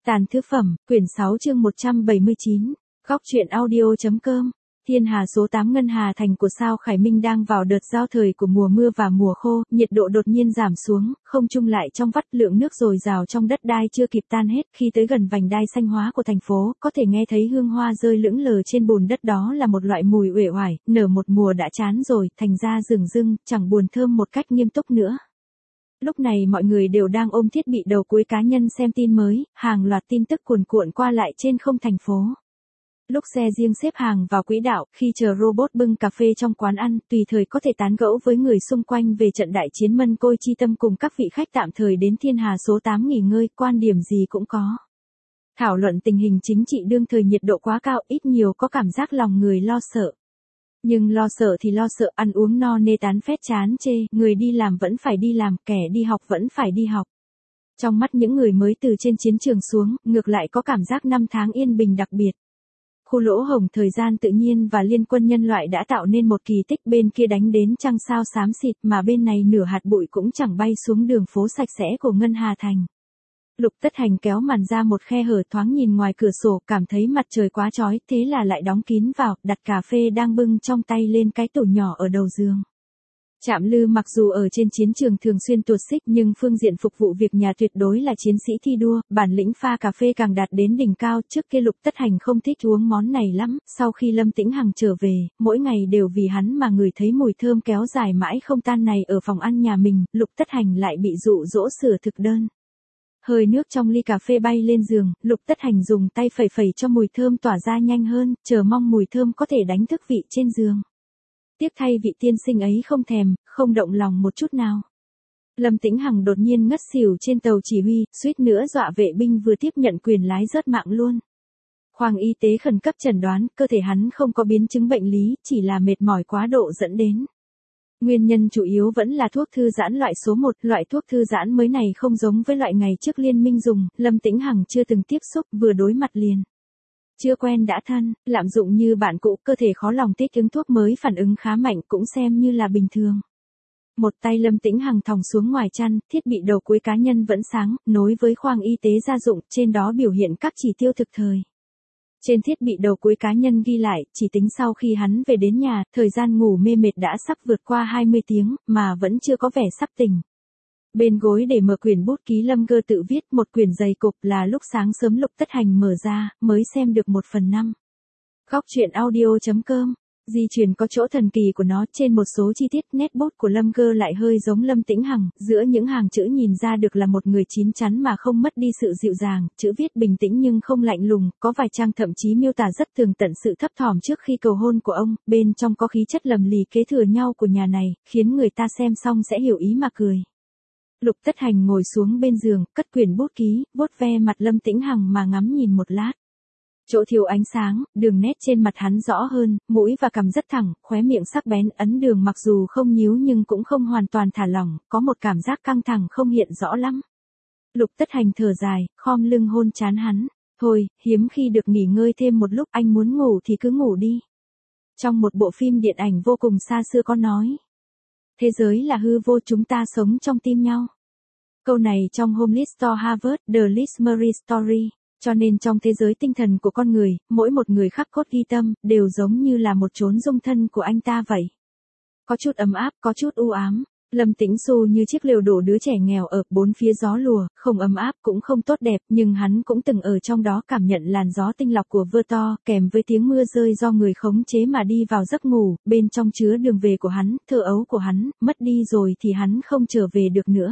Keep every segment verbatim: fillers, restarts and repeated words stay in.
Tàn thứ phẩm, quyển sáu chương một trăm bảy mươi chín, góc truyện audio.com. Thiên Hà số tám Ngân Hà Thành của sao Khải Minh đang vào đợt giao thời của mùa mưa và mùa khô, nhiệt độ đột nhiên giảm xuống, không trung lại trong vắt, lượng nước dồi dào trong đất đai chưa kịp tan hết. Khi tới gần vành đai xanh hóa của thành phố, có thể nghe thấy hương hoa rơi lững lờ trên bùn đất, đó là một loại mùi uể oải, nở một mùa đã chán rồi, thành ra rừng rưng, chẳng buồn thơm một cách nghiêm túc nữa. Lúc này mọi người đều đang ôm thiết bị đầu cuối cá nhân xem tin mới, hàng loạt tin tức cuồn cuộn qua lại trên không thành phố. Lúc xe riêng xếp hàng vào quỹ đạo, khi chờ robot bưng cà phê trong quán ăn, tùy thời có thể tán gẫu với người xung quanh về trận đại chiến Mân Côi Chi Tâm, cùng các vị khách tạm thời đến Thiên Hà số tám nghỉ ngơi, quan điểm gì cũng có. Thảo luận tình hình chính trị đương thời, nhiệt độ quá cao, ít nhiều có cảm giác lòng người lo sợ. Nhưng lo sợ thì lo sợ, ăn uống no nê tán phét chán chê, người đi làm vẫn phải đi làm, kẻ đi học vẫn phải đi học. Trong mắt những người mới từ trên chiến trường xuống, ngược lại có cảm giác năm tháng yên bình đặc biệt. Khu lỗ hổng thời gian tự nhiên và liên quân nhân loại đã tạo nên một kỳ tích, bên kia đánh đến trăng sao xám xịt mà bên này nửa hạt bụi cũng chẳng bay xuống đường phố sạch sẽ của Ngân Hà Thành. Lục Tất Hành kéo màn ra một khe hở, thoáng nhìn ngoài cửa sổ, cảm thấy mặt trời quá chói, thế là lại đóng kín vào, đặt cà phê đang bưng trong tay lên cái tủ nhỏ ở đầu giường. Trạm Lư mặc dù ở trên chiến trường thường xuyên tuột xích, nhưng phương diện phục vụ việc nhà tuyệt đối là chiến sĩ thi đua, bản lĩnh pha cà phê càng đạt đến đỉnh cao. Trước kia Lục Tất Hành không thích uống món này lắm, sau khi Lâm Tĩnh Hằng trở về, mỗi ngày đều vì hắn mà ngửi thấy mùi thơm kéo dài mãi không tan này ở phòng ăn nhà mình, Lục Tất Hành lại bị dụ dỗ sửa thực đơn. Hơi nước trong ly cà phê bay lên giường, Lục Tất Hành dùng tay phẩy phẩy cho mùi thơm tỏa ra nhanh hơn, chờ mong mùi thơm có thể đánh thức vị trên giường. Tiếc thay vị tiên sinh ấy không thèm, không động lòng một chút nào. Lâm Tĩnh Hằng đột nhiên ngất xỉu trên tàu chỉ huy, suýt nữa dọa vệ binh vừa tiếp nhận quyền lái rớt mạng luôn. Khoang y tế khẩn cấp chẩn đoán, cơ thể hắn không có biến chứng bệnh lý, chỉ là mệt mỏi quá độ dẫn đến. Nguyên nhân chủ yếu vẫn là thuốc thư giãn loại số một, loại thuốc thư giãn mới này không giống với loại ngày trước Liên Minh dùng, Lâm Tĩnh Hằng chưa từng tiếp xúc, vừa đối mặt liền. Chưa quen đã thân, lạm dụng như bạn cũ, cơ thể khó lòng thích ứng thuốc mới, phản ứng khá mạnh, cũng xem như là bình thường. Một tay Lâm Tĩnh Hằng thòng xuống ngoài chăn, thiết bị đầu cuối cá nhân vẫn sáng, nối với khoang y tế gia dụng, trên đó biểu hiện các chỉ tiêu thực thời. Trên thiết bị đầu cuối cá nhân ghi lại, chỉ tính sau khi hắn về đến nhà, thời gian ngủ mê mệt đã sắp vượt qua hai mươi tiếng, mà vẫn chưa có vẻ sắp tỉnh. Bên gối để mở quyển bút ký Lâm Gơ tự viết, một quyển dày cộp, là lúc sáng sớm Lục Tất Hành mở ra, mới xem được một phần năm. Góc truyện audio.com. Di truyền có chỗ thần kỳ của nó, trên một số chi tiết nét bút của Lâm Gơ lại hơi giống Lâm Tĩnh Hằng, giữa những hàng chữ nhìn ra được là một người chín chắn mà không mất đi sự dịu dàng, chữ viết bình tĩnh nhưng không lạnh lùng, có vài trang thậm chí miêu tả rất tường tận sự thấp thỏm trước khi cầu hôn của ông, bên trong có khí chất lầm lì kế thừa nhau của nhà này, khiến người ta xem xong sẽ hiểu ý mà cười. Lục Tất Hành ngồi xuống bên giường, cất quyển bút ký, vuốt ve mặt Lâm Tĩnh Hằng mà ngắm nhìn một lát. Chỗ thiếu ánh sáng, đường nét trên mặt hắn rõ hơn, mũi và cằm rất thẳng, khóe miệng sắc bén, ấn đường mặc dù không nhíu nhưng cũng không hoàn toàn thả lỏng, có một cảm giác căng thẳng không hiện rõ lắm. Lục Tất Hành thở dài, khom lưng hôn trán hắn. Thôi, hiếm khi được nghỉ ngơi thêm một lúc, anh muốn ngủ thì cứ ngủ đi. Trong một bộ phim điện ảnh vô cùng xa xưa có nói. Thế giới là hư vô, chúng ta sống trong tim nhau. Câu này trong Homeless to Harvard, The Liz Murray Story. Cho nên trong thế giới tinh thần của con người, mỗi một người khắc cốt ghi tâm, đều giống như là một chốn dung thân của anh ta vậy. Có chút ấm áp, có chút u ám. Lâm Tĩnh Xu như chiếc lều đổ đứa trẻ nghèo ở bốn phía gió lùa, không ấm áp cũng không tốt đẹp, nhưng hắn cũng từng ở trong đó cảm nhận làn gió tinh lọc của vơ to, kèm với tiếng mưa rơi do người khống chế mà đi vào giấc ngủ, bên trong chứa đường về của hắn, thơ ấu của hắn, mất đi rồi thì hắn không trở về được nữa.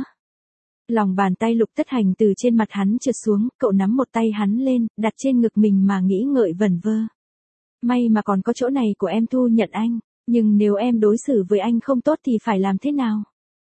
Lòng bàn tay Lục Tất Hành từ trên mặt hắn trượt xuống, cậu nắm một tay hắn lên, đặt trên ngực mình mà nghĩ ngợi vẩn vơ. May mà còn có chỗ này của em thu nhận anh, nhưng nếu em đối xử với anh không tốt thì phải làm thế nào?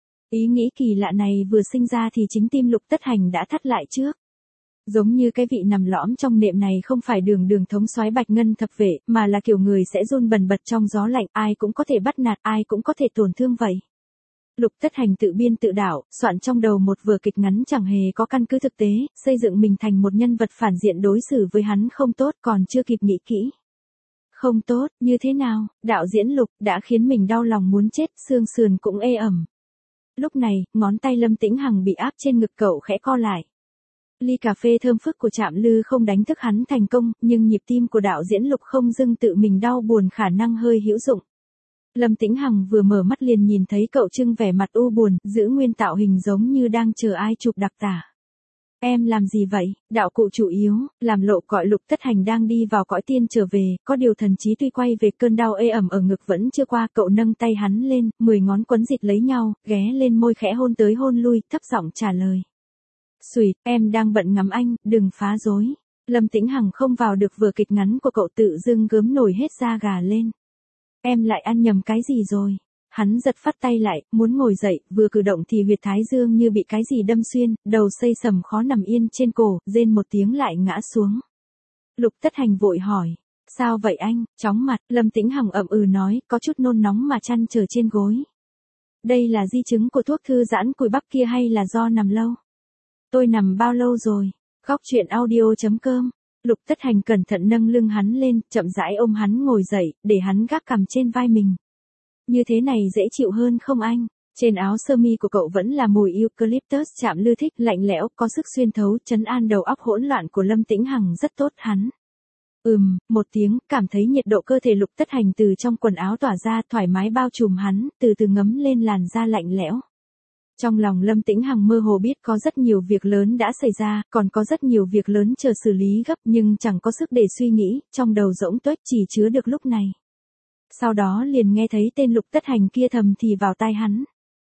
Ý nghĩ kỳ lạ này vừa sinh ra thì chính tim Lục Tất Hành đã thắt lại trước. Giống như cái vị nằm lõm trong nệm này không phải đường đường thống soái Bạch Ngân thập vệ, mà là kiểu người sẽ run bần bật trong gió lạnh, ai cũng có thể bắt nạt, ai cũng có thể tổn thương vậy. Lục Tất Hành tự biên tự đạo, soạn trong đầu một vở kịch ngắn chẳng hề có căn cứ thực tế, xây dựng mình thành một nhân vật phản diện đối xử với hắn không tốt, còn chưa kịp nghĩ kỹ. Không tốt, như thế nào, đạo diễn Lục đã khiến mình đau lòng muốn chết, xương sườn cũng ê ẩm. Lúc này, ngón tay Lâm Tĩnh Hằng bị áp trên ngực cậu khẽ co lại. Ly cà phê thơm phức của Trạm Lư không đánh thức hắn thành công, nhưng nhịp tim của đạo diễn Lục không dưng tự mình đau buồn khả năng hơi hữu dụng. Lâm Tĩnh Hằng vừa mở mắt liền nhìn thấy cậu trưng vẻ mặt u buồn, giữ nguyên tạo hình giống như đang chờ ai chụp đặc tả. Em làm gì vậy? Đạo cụ chủ yếu, làm lộ cõi Lục Tất Hành đang đi vào cõi tiên trở về, có điều thần trí tuy quay về cơn đau ê ẩm ở ngực vẫn chưa qua, cậu nâng tay hắn lên, mười ngón quấn dịt lấy nhau, ghé lên môi khẽ hôn tới hôn lui, thấp giọng trả lời. Xùi, em đang bận ngắm anh, đừng phá rối. Lâm Tĩnh Hằng không vào được vừa kịch ngắn của cậu tự dưng gớm nổi hết da gà lên. Em lại ăn nhầm cái gì rồi? Hắn giật phát tay lại, muốn ngồi dậy, vừa cử động thì huyệt thái dương như bị cái gì đâm xuyên, đầu xây sầm khó nằm yên trên cổ, rên một tiếng lại ngã xuống. Lục Tất Hành vội hỏi, sao vậy anh? Chóng mặt, Lâm Tĩnh Hằng ậm ừ nói, có chút nôn nóng mà chăn trở trên gối. Đây là di chứng của thuốc thư giãn cùi bắp kia hay là do nằm lâu? Tôi nằm bao lâu rồi? Góc truyện audio chấm com. Lục Tất Hành cẩn thận nâng lưng hắn lên, chậm rãi ôm hắn ngồi dậy, để hắn gác cằm trên vai mình. Như thế này dễ chịu hơn không anh? Trên áo sơ mi của cậu vẫn là mùi eucalyptus Trạm Lư thích, lạnh lẽo, có sức xuyên thấu, trấn an đầu óc hỗn loạn của Lâm Tĩnh Hằng rất tốt hắn. Ừm, một tiếng, cảm thấy nhiệt độ cơ thể Lục Tất Hành từ trong quần áo tỏa ra, thoải mái bao trùm hắn, từ từ ngấm lên làn da lạnh lẽo. Trong lòng Lâm Tĩnh Hằng mơ hồ biết có rất nhiều việc lớn đã xảy ra, còn có rất nhiều việc lớn chờ xử lý gấp nhưng chẳng có sức để suy nghĩ, trong đầu rỗng tuếch chỉ chứa được lúc này. Sau đó liền nghe thấy tên Lục Tất Hành kia thầm thì vào tai hắn.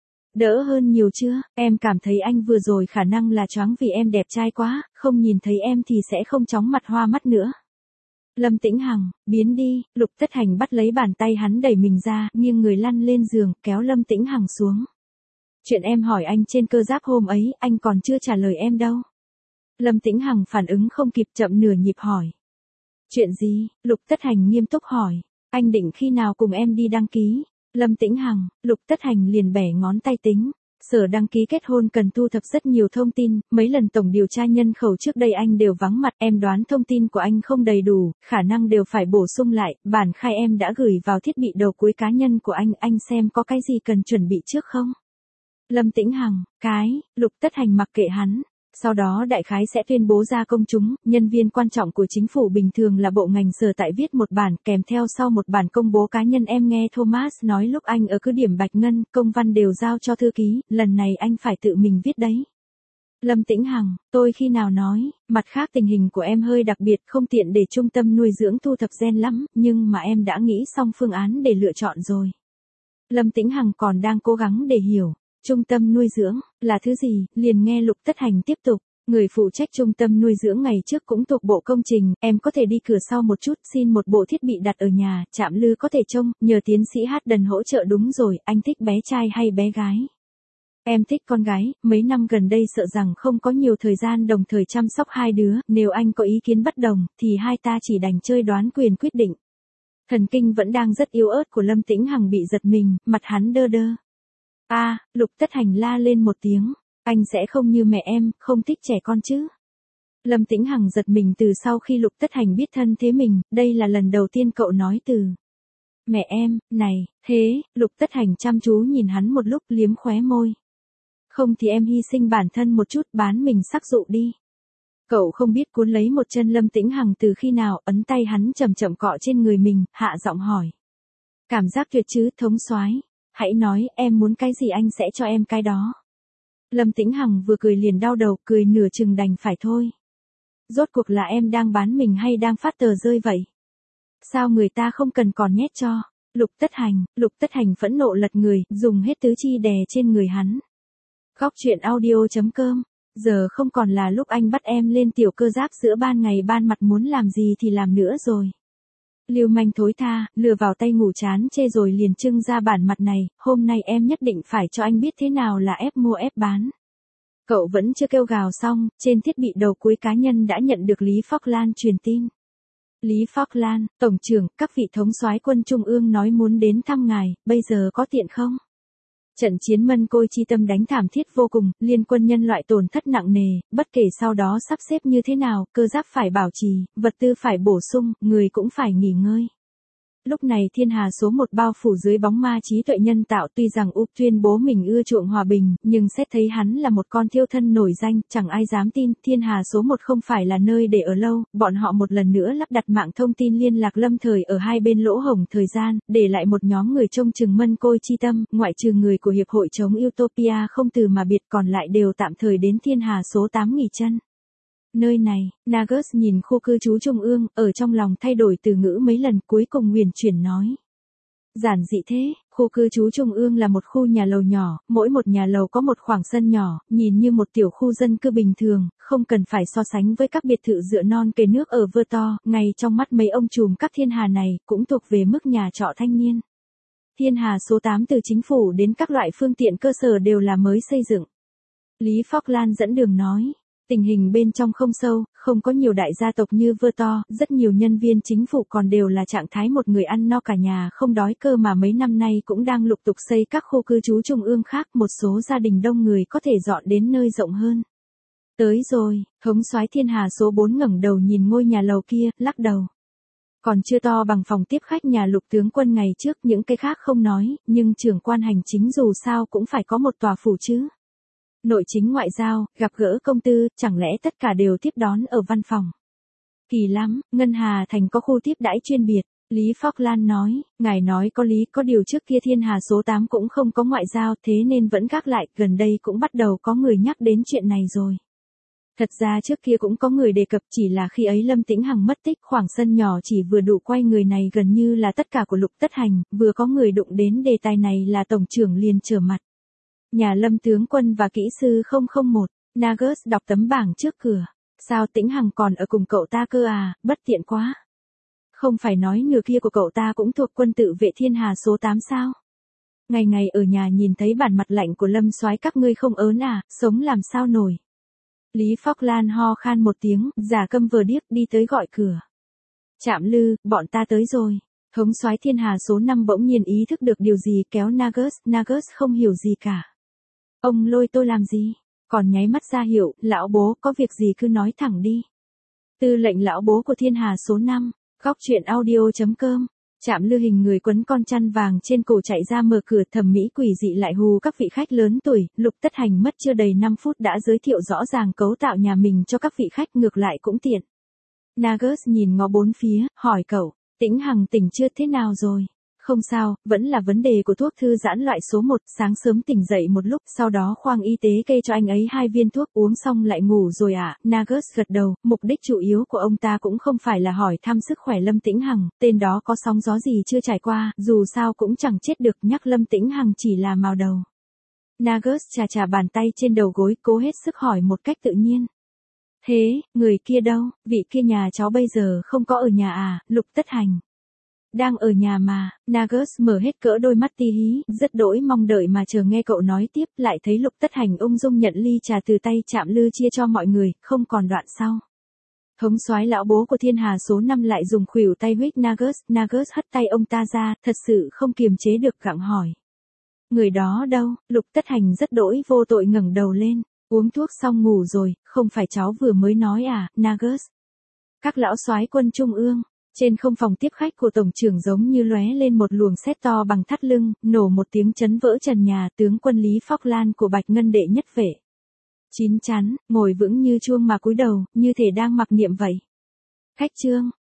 Đỡ hơn nhiều chưa, em cảm thấy anh vừa rồi khả năng là choáng vì em đẹp trai quá, không nhìn thấy em thì sẽ không chóng mặt hoa mắt nữa. Lâm Tĩnh Hằng, biến đi, Lục Tất Hành bắt lấy bàn tay hắn đẩy mình ra, nghiêng người lăn lên giường, kéo Lâm Tĩnh Hằng xuống. Chuyện em hỏi anh trên cơ giáp hôm ấy, anh còn chưa trả lời em đâu. Lâm Tĩnh Hằng phản ứng không kịp, chậm nửa nhịp hỏi. Chuyện gì? Lục Tất Hành nghiêm túc hỏi. Anh định khi nào cùng em đi đăng ký? Lâm Tĩnh Hằng, Lục Tất Hành liền bẻ ngón tay tính. Sở đăng ký kết hôn cần thu thập rất nhiều thông tin, mấy lần tổng điều tra nhân khẩu trước đây anh đều vắng mặt, em đoán thông tin của anh không đầy đủ, khả năng đều phải bổ sung lại, bản khai em đã gửi vào thiết bị đầu cuối cá nhân của anh, anh xem có cái gì cần chuẩn bị trước không? Lâm Tĩnh Hằng, cái, Lục Tất Hành mặc kệ hắn. Sau đó đại khái sẽ tuyên bố ra công chúng, nhân viên quan trọng của chính phủ bình thường là bộ ngành sở tại viết một bản, kèm theo sau một bản công bố cá nhân. Em nghe Thomas nói lúc anh ở cứ điểm Bạch Ngân, công văn đều giao cho thư ký, lần này anh phải tự mình viết đấy. Lâm Tĩnh Hằng, tôi khi nào nói, mặt khác tình hình của em hơi đặc biệt, không tiện để trung tâm nuôi dưỡng thu thập gen lắm, nhưng mà em đã nghĩ xong phương án để lựa chọn rồi. Lâm Tĩnh Hằng còn đang cố gắng để hiểu. Trung tâm nuôi dưỡng, là thứ gì, liền nghe Lục Tất Hành tiếp tục. Người phụ trách trung tâm nuôi dưỡng ngày trước cũng thuộc bộ công trình, em có thể đi cửa sau một chút, xin một bộ thiết bị đặt ở nhà, Trạm Lư có thể trông, nhờ tiến sĩ Hát Đần hỗ trợ. Đúng rồi, anh thích bé trai hay bé gái? Em thích con gái, mấy năm gần đây sợ rằng không có nhiều thời gian đồng thời chăm sóc hai đứa, nếu anh có ý kiến bất đồng, thì hai ta chỉ đành chơi đoán quyền quyết định. Thần kinh vẫn đang rất yếu ớt của Lâm Tĩnh Hằng bị giật mình, mặt hắn đơ đơ. A, à, Lục Tất Hành la lên một tiếng, anh sẽ không như mẹ em, không thích trẻ con chứ. Lâm Tĩnh Hằng giật mình từ sau khi Lục Tất Hành biết thân thế mình, đây là lần đầu tiên cậu nói từ mẹ em, này, thế, Lục Tất Hành chăm chú nhìn hắn một lúc liếm khóe môi. Không thì em hy sinh bản thân một chút, bán mình sắc dụ đi. Cậu không biết cuốn lấy một chân Lâm Tĩnh Hằng từ khi nào, ấn tay hắn chậm chậm cọ trên người mình, hạ giọng hỏi. Cảm giác tuyệt chứ, thống soái. Hãy nói, em muốn cái gì anh sẽ cho em cái đó. Lâm Tĩnh Hằng vừa cười liền đau đầu, cười nửa chừng đành phải thôi. Rốt cuộc là em đang bán mình hay đang phát tờ rơi vậy? Sao người ta không cần còn nhét cho? Lục Tất Hành, Lục Tất Hành phẫn nộ lật người, dùng hết tứ chi đè trên người hắn. Góc truyện audio chấm com. Giờ không còn là lúc anh bắt em lên tiểu cơ giáp giữa ban ngày ban mặt, muốn làm gì thì làm nữa rồi. Lưu manh thối tha, lừa vào tay ngủ chán chê rồi liền trưng ra bản mặt này, hôm nay em nhất định phải cho anh biết thế nào là ép mua ép bán. Cậu vẫn chưa kêu gào xong, trên thiết bị đầu cuối cá nhân đã nhận được Lý Phóc Lan truyền tin. Lý Phóc Lan, Tổng trưởng, các vị thống soái quân Trung ương nói muốn đến thăm ngài, bây giờ có tiện không? Trận chiến Mân Côi Chi Tâm đánh thảm thiết vô cùng, liên quân nhân loại tổn thất nặng nề, bất kể sau đó sắp xếp như thế nào, cơ giáp phải bảo trì, vật tư phải bổ sung, người cũng phải nghỉ ngơi. Lúc này thiên hà số một bao phủ dưới bóng ma trí tuệ nhân tạo, tuy rằng Úc tuyên bố mình ưa chuộng hòa bình, nhưng xét thấy hắn là một con thiêu thân nổi danh, chẳng ai dám tin, thiên hà số một không phải là nơi để ở lâu, bọn họ một lần nữa lắp đặt mạng thông tin liên lạc lâm thời ở hai bên lỗ hổng thời gian, để lại một nhóm người trông chừng mân côi chi tâm, ngoại trừ người của Hiệp hội chống Utopia không từ mà biệt, còn lại đều tạm thời đến thiên hà số tám nghỉ chân. Nơi này, Nagus nhìn khu cư trú trung ương, ở trong lòng thay đổi từ ngữ mấy lần, cuối cùng huyền chuyển nói. Giản dị thế, khu cư trú trung ương là một khu nhà lầu nhỏ, mỗi một nhà lầu có một khoảng sân nhỏ, nhìn như một tiểu khu dân cư bình thường, không cần phải so sánh với các biệt thự dựa non kề nước ở Vơ To, ngay trong mắt mấy ông trùm các thiên hà này, cũng thuộc về mức nhà trọ thanh niên. Thiên hà số tám từ chính phủ đến các loại phương tiện cơ sở đều là mới xây dựng. Lý Falkland dẫn đường nói. Tình hình bên trong không sâu, không có nhiều đại gia tộc như Vơ To, rất nhiều nhân viên chính phủ còn đều là trạng thái một người ăn no cả nhà không đói, cơ mà mấy năm nay cũng đang lục tục xây các khu cư trú trung ương khác, một số gia đình đông người có thể dọn đến nơi rộng hơn. Tới rồi, thống soái thiên hà số bốn ngẩng đầu nhìn ngôi nhà lầu kia, lắc đầu. Còn chưa to bằng phòng tiếp khách nhà Lục tướng quân ngày trước, những cái khác không nói, nhưng trưởng quan hành chính dù sao cũng phải có một tòa phủ chứ. Nội chính ngoại giao, gặp gỡ công tư, chẳng lẽ tất cả đều tiếp đón ở văn phòng. Kỳ lắm, Ngân Hà Thành có khu tiếp đãi chuyên biệt. Lý Falkland nói, ngài nói có lý, có điều trước kia thiên hà số tám cũng không có ngoại giao, thế nên vẫn gác lại, gần đây cũng bắt đầu có người nhắc đến chuyện này rồi. Thật ra trước kia cũng có người đề cập, chỉ là khi ấy Lâm Tĩnh Hằng mất tích, khoảng sân nhỏ chỉ vừa đủ quay người này gần như là tất cả của Lục Tất Hành, vừa có người đụng đến đề tài này là tổng trưởng liền trở mặt. Nhà Lâm tướng quân và kỹ sư không không một, Nagus đọc tấm bảng trước cửa. Sao Tĩnh Hằng còn ở cùng cậu ta cơ à, bất tiện quá. Không phải nói nửa kia của cậu ta cũng thuộc quân tự vệ thiên hà số tám sao? Ngày ngày ở nhà nhìn thấy bản mặt lạnh của Lâm soái các ngươi không ớn à, sống làm sao nổi. Lý Falkland ho khan một tiếng, giả câm vờ điếc đi tới gọi cửa. Trạm Lư, bọn ta tới rồi. Thống soái thiên hà số năm bỗng nhiên ý thức được điều gì, kéo Nagus, Nagus không hiểu gì cả. Ông lôi tôi làm gì? Còn nháy mắt ra hiệu, lão bố có việc gì cứ nói thẳng đi. Tư lệnh lão bố của thiên hà số năm, góc truyện audio chấm com. Trạm Lư hình người quấn con chăn vàng trên cổ chạy ra mở cửa, thẩm mỹ quỷ dị lại hù các vị khách lớn tuổi. Lục Tất Hành mất chưa đầy năm phút đã giới thiệu rõ ràng cấu tạo nhà mình cho các vị khách, ngược lại cũng tiện. Nagus nhìn ngó bốn phía, hỏi cậu, Tĩnh Hằng tỉnh chưa, thế nào rồi? Không sao, vẫn là vấn đề của thuốc thư giãn loại số một, sáng sớm tỉnh dậy một lúc, sau đó khoang y tế kê cho anh ấy hai viên thuốc, uống xong lại ngủ rồi ạ. À? Nagus gật đầu, mục đích chủ yếu của ông ta cũng không phải là hỏi thăm sức khỏe Lâm Tĩnh Hằng, tên đó có sóng gió gì chưa trải qua, dù sao cũng chẳng chết được, nhắc Lâm Tĩnh Hằng chỉ là mào đầu. Nagus chà chà bàn tay trên đầu gối, cố hết sức hỏi một cách tự nhiên. Thế, người kia đâu, vị kia nhà cháu bây giờ không có ở nhà à, Lục Tất Hành. Đang ở nhà mà, Nagus mở hết cỡ đôi mắt tí hí, rất đỗi mong đợi mà chờ nghe cậu nói tiếp, lại thấy Lục Tất Hành ung dung nhận ly trà từ tay Trạm Lư chia cho mọi người, không còn đoạn sau. Thống soái lão bố của thiên hà số năm lại dùng khuỷu tay huých Nagus, Nagus hất tay ông ta ra, thật sự không kiềm chế được gặng hỏi. Người đó đâu? Lục Tất Hành rất đỗi vô tội ngẩng đầu lên, uống thuốc xong ngủ rồi, không phải cháu vừa mới nói à, Nagus. Các lão soái quân trung ương. Trên không phòng tiếp khách của tổng trưởng giống như lóe lên một luồng sét to bằng thắt lưng, nổ một tiếng chấn vỡ trần nhà, tướng quân Lý Falkland của Bạch Ngân đệ nhất vệ. Chín chắn, ngồi vững như chuông mà cúi đầu, như thể đang mặc niệm vậy. Khách trương,